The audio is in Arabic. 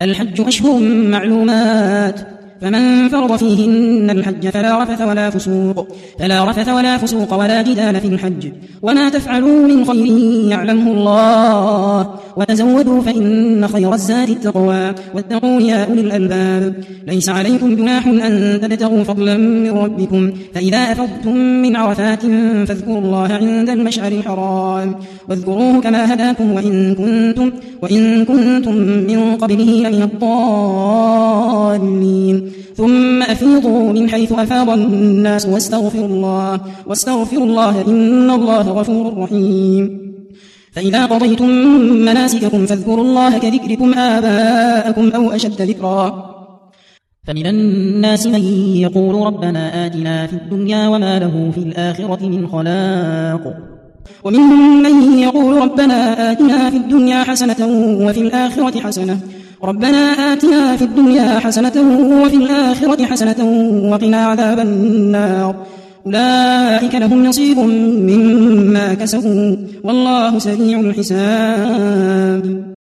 الحج أشهر معلومات، فمن فرض فيهن الحج فلا رفث ولا فسوق ولا جدال في الحج، وما تفعلوا من خير يعلمه الله، وتزودوا فإن خير الزاد التقوى، واتقوا يا أولي الألباب. ليس عليكم جناح أن تبتغوا فضلا من ربكم، فإذا أفضتم من عرفات فاذكروا الله عند المشعر الحرام، واذكروه كما هداكم وإن كنتم من قبله لمن الضالين. ثم أفيضوا من حيث أفاض الناس واستغفروا الله إن الله غفور رحيم. فإذا قضيتم مناسككم فاذكروا الله كذكركم آباءكم أو أشد ذكرا. فمن الناس من يقول ربنا آتنا في الدنيا وما له في الآخرة من خلاق، ومنهم من يقول ربنا آتنا في الدنيا حسنة وفي الآخرة حسنة وفي الآخرة حسنة وقنا عذاب النار. أولئك لهم نصيب مما كسبوا والله سريع الحساب.